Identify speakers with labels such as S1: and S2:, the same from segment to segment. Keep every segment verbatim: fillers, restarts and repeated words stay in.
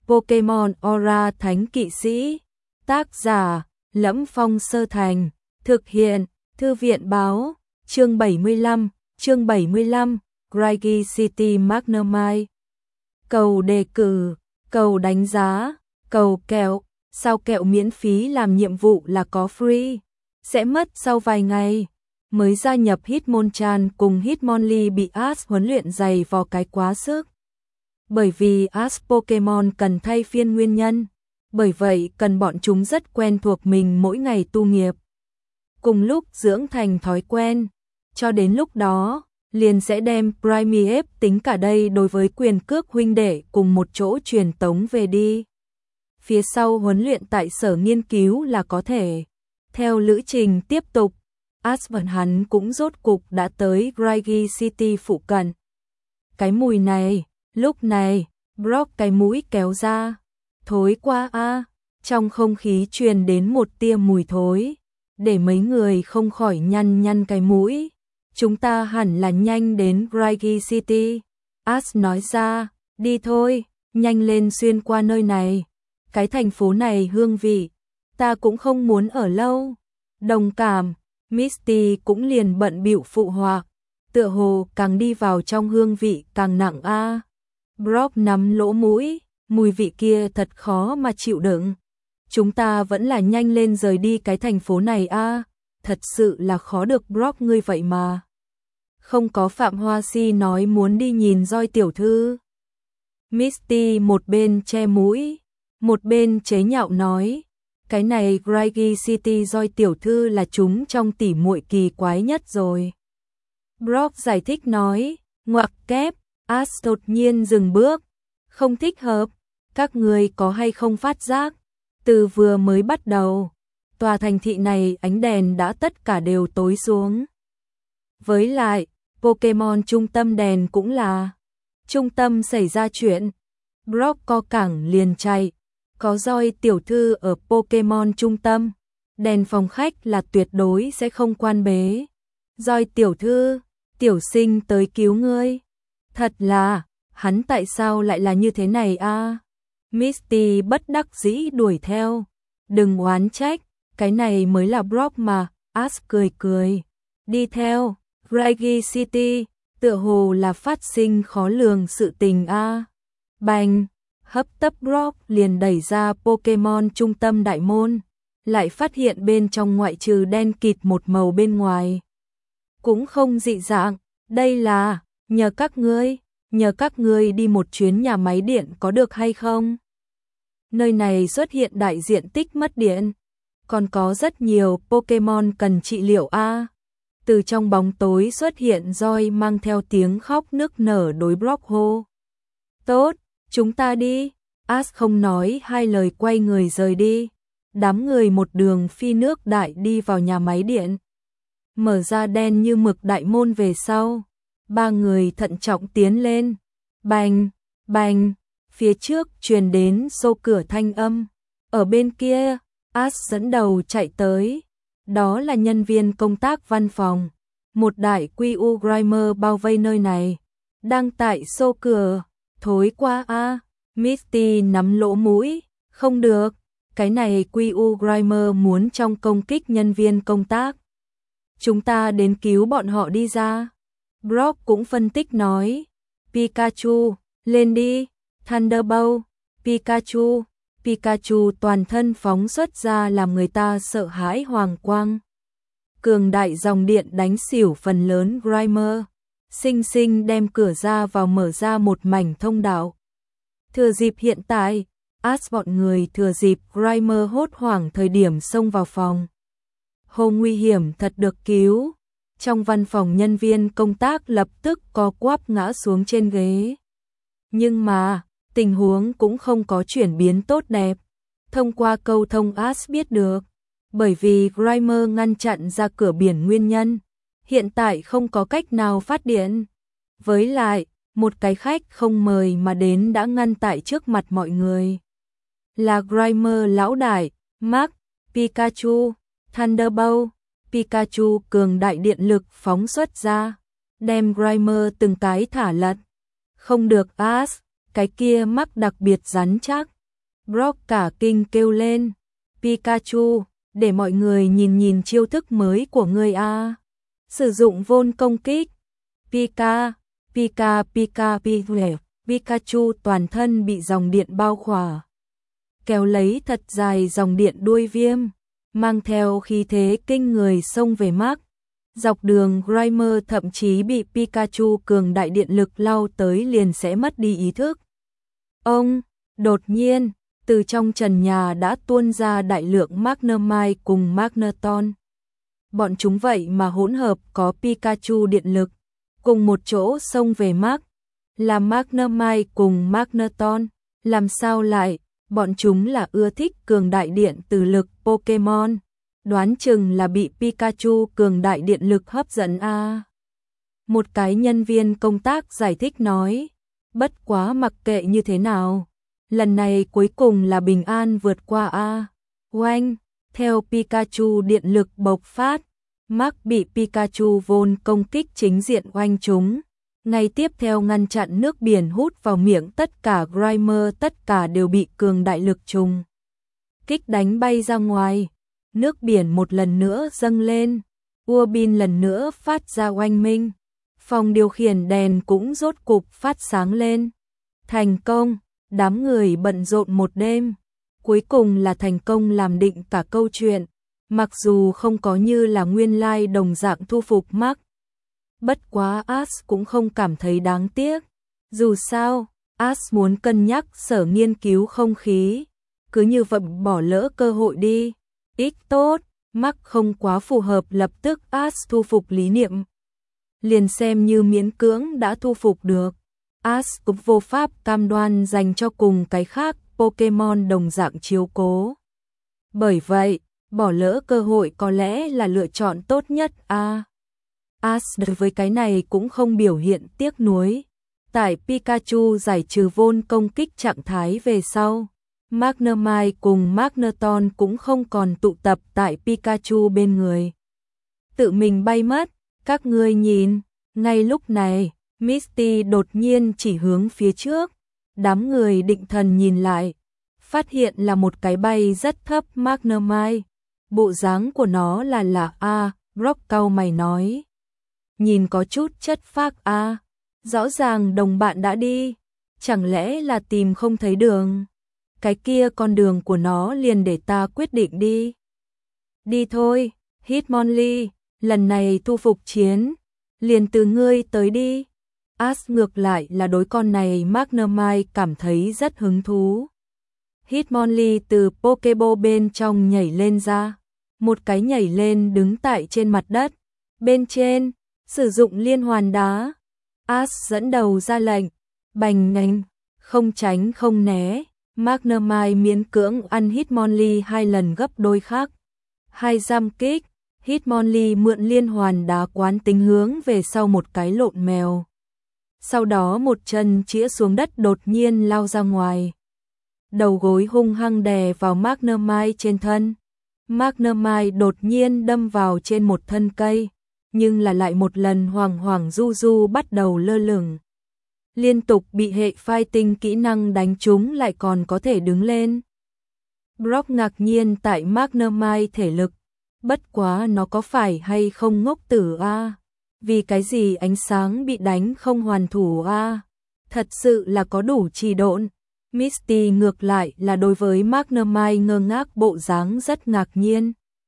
S1: Pokemon Aura Thánh Kỵ Sĩ. Tác giả: Lẫm Phong Sơ Thành. Thực hiện: Thư viện báo. Chương bảy mươi lăm, chương bảy mươi lăm, Griggy City Magnemite. Cầu đề cử, cầu đánh giá, cầu kẹo. Sao kẹo miễn phí làm nhiệm vụ là có free? Sẽ mất sau vài ngày. Mới gia nhập Hitmonchan cùng Hitmonlee bị Ash huấn luyện dày vò cái quá sức. Bởi vì Ash Pokemon cần thay phiên nguyên nhân. Bởi vậy cần bọn chúng rất quen thuộc mình mỗi ngày tu nghiệp. Cùng lúc dưỡng thành thói quen. Cho đến lúc đó, liền sẽ đem Primeape tính cả đây đối với quyền cước huynh đệ cùng một chỗ truyền tống về đi. Phía sau huấn luyện tại sở nghiên cứu là có thể. Theo lữ trình tiếp tục, Ash và hắn cũng rốt cục đã tới Griggy City phụ cận. Cái mùi này, lúc này, Brock cái mũi kéo ra. Thối quá a, à, trong không khí truyền đến một tia mùi thối, để mấy người không khỏi nhăn nhăn cái mũi. Chúng ta hẳn là nhanh đến Griggy City. Ash nói ra, đi thôi, nhanh lên xuyên qua nơi này. Cái thành phố này hương vị, ta cũng không muốn ở lâu. Đồng cảm, Misty cũng liền bận bịu phụ họa, tựa hồ càng đi vào trong hương vị càng nặng a. À. Brock nắm lỗ mũi, mùi vị kia thật khó mà chịu đựng. Chúng ta vẫn là nhanh lên rời đi cái thành phố này a, à. Thật sự là khó được Brock ngươi vậy mà. Không có Phạm Hoa Si nói muốn đi nhìn Roi tiểu thư. Misty một bên che mũi, một bên chế nhạo nói, cái này Griggy City Roi tiểu thư là chúng trong tỉ muội kỳ quái nhất rồi. Brock giải thích nói, ngoặc kép. Ash đột nhiên dừng bước, không thích hợp, các người có hay không phát giác, từ vừa mới bắt đầu, tòa thành thị này ánh đèn đã tất cả đều tối xuống. Với lại, Pokemon trung tâm đèn cũng là, trung tâm xảy ra chuyện, Brock co cẳng liền chạy, có Roi tiểu thư ở Pokemon trung tâm, đèn phòng khách là tuyệt đối sẽ không quan bế. Roi tiểu thư, tiểu sinh tới cứu ngươi. Thật là, hắn tại sao lại là như thế này a? À? Misty bất đắc dĩ đuổi theo. Đừng oán trách, cái này mới là Brock mà. Ash cười cười. Đi theo, Griggy City, tựa hồ là phát sinh khó lường sự tình a. À. Bành, hấp tấp Brock liền đẩy ra Pokemon trung tâm đại môn. Lại phát hiện bên trong ngoại trừ đen kịt một màu bên ngoài. Cũng không dị dạng, đây là... Nhờ các ngươi, nhờ các ngươi đi một chuyến nhà máy điện có được hay không? Nơi này xuất hiện đại diện tích mất điện, còn có rất nhiều Pokemon cần trị liệu a. À. Từ trong bóng tối xuất hiện Roi mang theo tiếng khóc nức nở đối Brock hô. Tốt, chúng ta đi. Ash không nói hai lời quay người rời đi. Đám người một đường phi nước đại đi vào nhà máy điện. Mở ra đen như mực đại môn về sau. Ba người thận trọng tiến lên, bành, bành, phía trước truyền đến xô cửa thanh âm, ở bên kia, Ash dẫn đầu chạy tới, đó là nhân viên công tác văn phòng, một đại quy u Grimer bao vây nơi này, đang tại xô cửa, thối quá a, à. Misty nắm lỗ mũi, không được, cái này quy u Grimer muốn trong công kích nhân viên công tác. Chúng ta đến cứu bọn họ đi ra. Brock cũng phân tích nói, Pikachu, lên đi, Thunderbolt, Pikachu, Pikachu toàn thân phóng xuất ra làm người ta sợ hãi hoàng quang. Cường đại dòng điện đánh xỉu phần lớn Grimer, sinh sinh đem cửa ra vào mở ra một mảnh thông đạo. Thừa dịp hiện tại, Ash bọn người thừa dịp Grimer hốt hoảng thời điểm xông vào phòng. Hồ nguy hiểm thật được cứu. Trong văn phòng nhân viên công tác lập tức co quắp ngã xuống trên ghế. Nhưng mà, tình huống cũng không có chuyển biến tốt đẹp. Thông qua câu thông Ash biết được, bởi vì Grimer ngăn chặn ra cửa biển nguyên nhân, hiện tại không có cách nào phát điện. Với lại, một cái khách không mời mà đến đã ngăn tại trước mặt mọi người. Là Grimer lão đại, Mark, Pikachu, Thunderbolt. Pikachu cường đại điện lực phóng xuất ra, đem Grimer từng cái thả lật. Không được Ash, cái kia mắc đặc biệt rắn chắc. Brock cả kinh kêu lên, Pikachu, để mọi người nhìn nhìn chiêu thức mới của ngươi a. Sử dụng vôn công kích. Pika, Pika Pika Pika, Pikachu toàn thân bị dòng điện bao khỏa. Kéo lấy thật dài dòng điện đuôi viêm, mang theo khí thế kinh người xông về Mark. Dọc đường Grimer thậm chí bị Pikachu cường đại điện lực lao tới liền sẽ mất đi ý thức. Ông, đột nhiên, từ trong trần nhà đã tuôn ra đại lượng Magnemite cùng Magneton. Bọn chúng vậy mà hỗn hợp có Pikachu điện lực, cùng một chỗ xông về Mark. Là Magnemite cùng Magneton, làm sao lại, bọn chúng là ưa thích cường đại điện từ lực Pokemon. Đoán chừng là bị Pikachu cường đại điện lực hấp dẫn a. À. Một cái nhân viên công tác giải thích nói, bất quá mặc kệ như thế nào, lần này cuối cùng là bình an vượt qua a. À. Oanh, theo Pikachu điện lực bộc phát, Mark bị Pikachu vôn công kích chính diện oanh chúng. Ngay tiếp theo ngăn chặn nước biển hút vào miệng tất cả Grimer, tất cả đều bị cường đại lực trùng kích đánh bay ra ngoài. Nước biển một lần nữa dâng lên, ua bin lần nữa phát ra oanh minh. Phòng điều khiển đèn cũng rốt cục phát sáng lên. Thành công, đám người bận rộn một đêm. Cuối cùng là thành công làm định cả câu chuyện. Mặc dù không có như là nguyên lai đồng dạng thu phục Mark. Bất quá Ash cũng không cảm thấy đáng tiếc. Dù sao, Ash muốn cân nhắc sở nghiên cứu không khí. Cứ như vậy bỏ lỡ cơ hội đi. Ít tốt, Mark không quá phù hợp, lập tức Ash thu phục lý niệm. Liền xem như miễn cưỡng đã thu phục được. Ash cũng vô pháp cam đoan dành cho cùng cái khác Pokemon đồng dạng chiếu cố. Bởi vậy, bỏ lỡ cơ hội có lẽ là lựa chọn tốt nhất a. À, Ash đối với cái này cũng không biểu hiện tiếc nuối. Tại Pikachu giải trừ vôn công kích trạng thái về sau, Magnemite cùng Magneton cũng không còn tụ tập tại Pikachu bên người. Tự mình bay mất, các ngươi nhìn, ngay lúc này, Misty đột nhiên chỉ hướng phía trước. Đám người định thần nhìn lại, phát hiện là một cái bay rất thấp Magnemite. Bộ dáng của nó là là A, Brock cau mày nói. Nhìn có chút chất phác A, rõ ràng đồng bạn đã đi, chẳng lẽ là tìm không thấy đường. Cái kia con đường của nó liền để ta quyết định đi. Đi thôi, Hitmonlee, lần này thu phục chiến, liền từ ngươi tới đi. Ash ngược lại là đối con này Magnemite cảm thấy rất hứng thú. Hitmonlee từ Pokeball bên trong nhảy lên ra, một cái nhảy lên đứng tại trên mặt đất. Bên trên, sử dụng liên hoàn đá. Ash dẫn đầu ra lệnh, bành nhanh, không tránh không né. Magnemite miễn cưỡng ăn Hitmonlee hai lần gấp đôi khác. Hai giam kích, Hitmonlee mượn liên hoàn đá quán tính hướng về sau một cái lộn mèo. Sau đó một chân chĩa xuống đất đột nhiên lao ra ngoài. Đầu gối hung hăng đè vào Magnemite trên thân. Magnemite đột nhiên đâm vào trên một thân cây, nhưng là lại một lần hoàng hoàng du du bắt đầu lơ lửng. Liên tục bị hệ fighting kỹ năng đánh trúng lại còn có thể đứng lên. Brock ngạc nhiên tại Magnemite thể lực, bất quá nó có phải hay không ngốc tử a? À? Vì cái gì ánh sáng bị đánh không hoàn thủ a? À? Thật sự là có đủ trì độn. Misty ngược lại là đối với Magnemite ngơ ngác bộ dáng rất ngạc nhiên.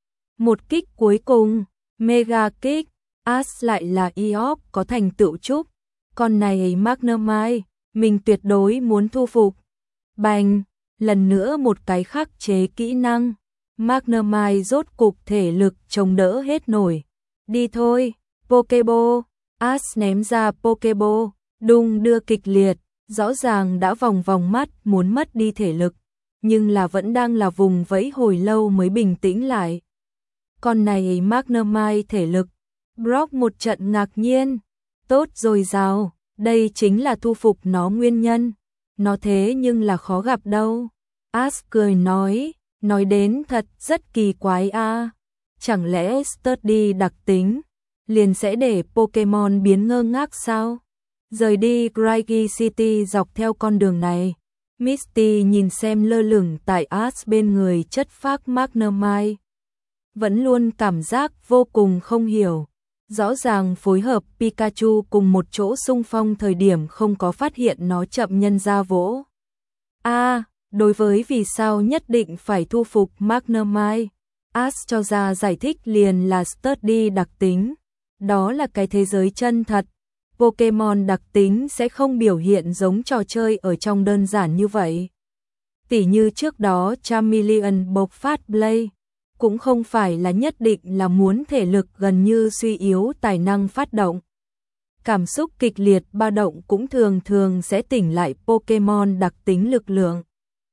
S1: Một kích cuối cùng, Mega kích, Ash lại là Eop có thành tựu chúc. Con này Magnemite, mình tuyệt đối muốn thu phục. Bành, lần nữa một cái khắc chế kỹ năng. Magnemite rốt cục thể lực chống đỡ hết nổi. Đi thôi, Pokeball. Ash ném ra Pokeball, đung đưa kịch liệt, rõ ràng đã vòng vòng mắt muốn mất đi thể lực, nhưng là vẫn đang là vùng vẫy hồi lâu mới bình tĩnh lại. Con này Magnemite thể lực, Brock một trận ngạc nhiên. Tốt rồi rào, đây chính là thu phục nó nguyên nhân. Nó thế nhưng là khó gặp đâu. Ash cười nói, nói đến thật rất kỳ quái a. À. Chẳng lẽ Sturdy đặc tính liền sẽ để Pokemon biến ngơ ngác sao? Rời đi Griggy City dọc theo con đường này, Misty nhìn xem lơ lửng tại Ash bên người chất phác Magnemite. Vẫn luôn cảm giác vô cùng không hiểu. Rõ ràng phối hợp Pikachu cùng một chỗ xung phong thời điểm không có phát hiện nó chậm nhân ra vỗ. A, à, đối với vì sao nhất định phải thu phục Magnemite, Ash cho ra giải thích liền là Sturdy đặc tính. Đó là cái thế giới chân thật. Pokemon đặc tính sẽ không biểu hiện giống trò chơi ở trong đơn giản như vậy. Tỉ như trước đó Charmeleon bộc phát Blaze, cũng không phải là nhất định là muốn thể lực gần như suy yếu tài năng phát động. Cảm xúc kịch liệt ba động cũng thường thường sẽ tỉnh lại Pokemon đặc tính lực lượng.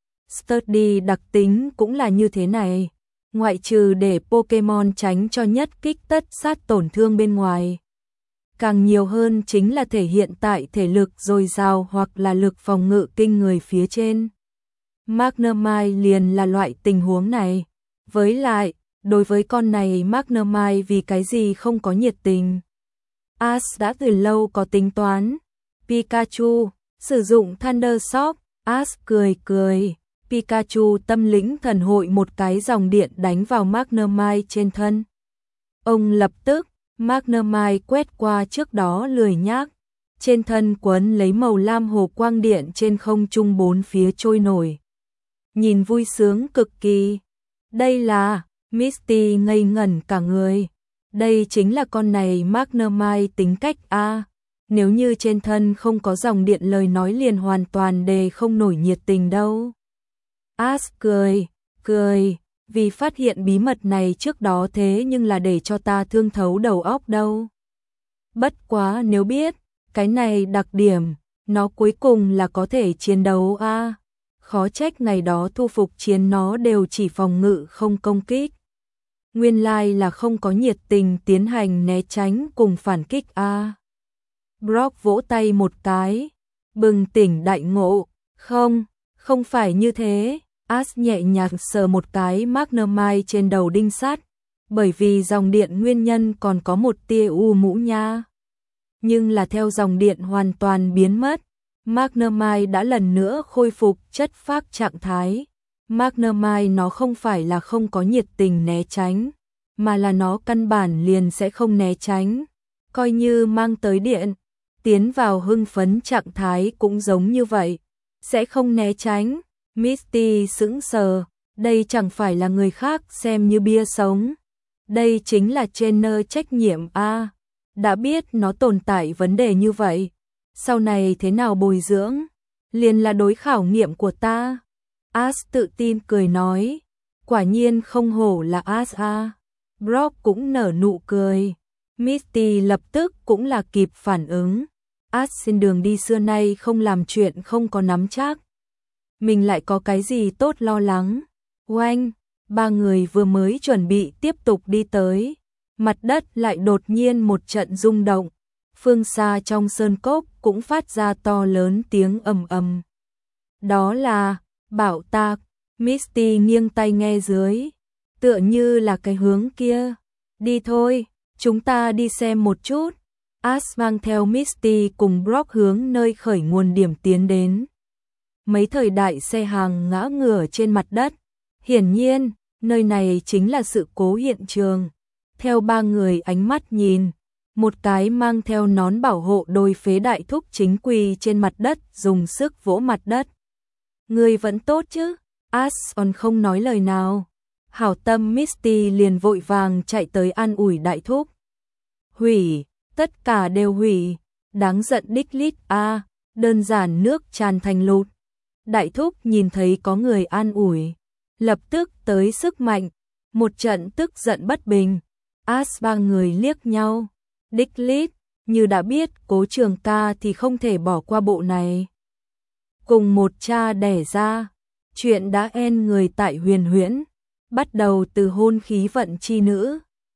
S1: Sturdy đặc tính cũng là như thế này, ngoại trừ để Pokemon tránh cho nhất kích tất sát tổn thương bên ngoài. Càng nhiều hơn chính là thể hiện tại thể lực dồi dào hoặc là lực phòng ngự kinh người phía trên. Magnemite liền là loại tình huống này. Với lại, đối với con này Magnemite vì cái gì không có nhiệt tình. Ash đã từ lâu có tính toán. Pikachu, sử dụng Thunder Shock, Ash cười cười. Pikachu tâm lĩnh thần hội một cái dòng điện đánh vào Magnemite trên thân. Ông lập tức, Magnemite quét qua trước đó lười nhác. Trên thân quấn lấy màu lam hồ quang điện trên không trung bốn phía trôi nổi. Nhìn vui sướng cực kỳ. Đây là, Misty ngây ngẩn cả người. Đây chính là con này Magnemite tính cách a. À, nếu như trên thân không có dòng điện lời nói liền hoàn toàn đề không nổi nhiệt tình đâu. Ash cười, cười, vì phát hiện bí mật này trước đó thế nhưng là để cho ta thương thấu đầu óc đâu. Bất quá nếu biết, cái này đặc điểm, nó cuối cùng là có thể chiến đấu a. À, khó trách ngày đó thu phục chiến nó đều chỉ phòng ngự không công kích. Nguyên lai là không có nhiệt tình tiến hành né tránh cùng phản kích a. À. Brock vỗ tay một cái, bừng tỉnh đại ngộ, không, không phải như thế. Ash nhẹ nhàng sờ một cái Magnemite trên đầu đinh sắt, bởi vì dòng điện nguyên nhân còn có một tia u mũ nha. Nhưng là theo dòng điện hoàn toàn biến mất, Magnemite đã lần nữa khôi phục chất phác trạng thái. Magnemite nó không phải là không có nhiệt tình né tránh, mà là nó căn bản liền sẽ không né tránh. Coi như mang tới điện, tiến vào hưng phấn trạng thái cũng giống như vậy, sẽ không né tránh. Misty sững sờ, đây chẳng phải là người khác xem như bia sống. Đây chính là trainer trách nhiệm a. À, đã biết nó tồn tại vấn đề như vậy, sau này thế nào bồi dưỡng, liền là đối khảo nghiệm của ta. Ash tự tin cười nói, quả nhiên không hổ là Ash a. À. Brock cũng nở nụ cười. Misty lập tức cũng là kịp phản ứng. Ash xin đường đi xưa nay không làm chuyện không có nắm chắc. Mình lại có cái gì tốt lo lắng. Oanh, ba người vừa mới chuẩn bị tiếp tục đi tới. Mặt đất lại đột nhiên một trận rung động. Phương xa trong sơn cốc cũng phát ra to lớn tiếng ầm ầm. Đó là bạo tạc. Misty nghiêng tay nghe dưới. Tựa như là cái hướng kia. Đi thôi, chúng ta đi xem một chút. Ash mang theo Misty cùng Brock hướng nơi khởi nguồn điểm tiến đến. Mấy thời đại xe hàng ngã ngửa trên mặt đất. Hiển nhiên, nơi này chính là sự cố hiện trường. Theo ba người ánh mắt nhìn, một cái mang theo nón bảo hộ đôi phế đại thúc chính quỳ trên mặt đất dùng sức vỗ mặt đất. Người vẫn tốt chứ? Ash còn không nói lời nào. Hảo tâm Misty liền vội vàng chạy tới an ủi đại thúc. Hủy, tất cả đều hủy. Đáng giận đích lít a, à, đơn giản nước tràn thành lụt. Đại thúc nhìn thấy có người an ủi, lập tức tới sức mạnh, một trận tức giận bất bình. Ash ba người liếc nhau, đích lít, như đã biết Cố Trường Ca thì không thể bỏ qua bộ này. Cùng một cha đẻ ra, chuyện đã en người tại Huyền Huyễn, bắt đầu từ hôn khí vận chi nữ,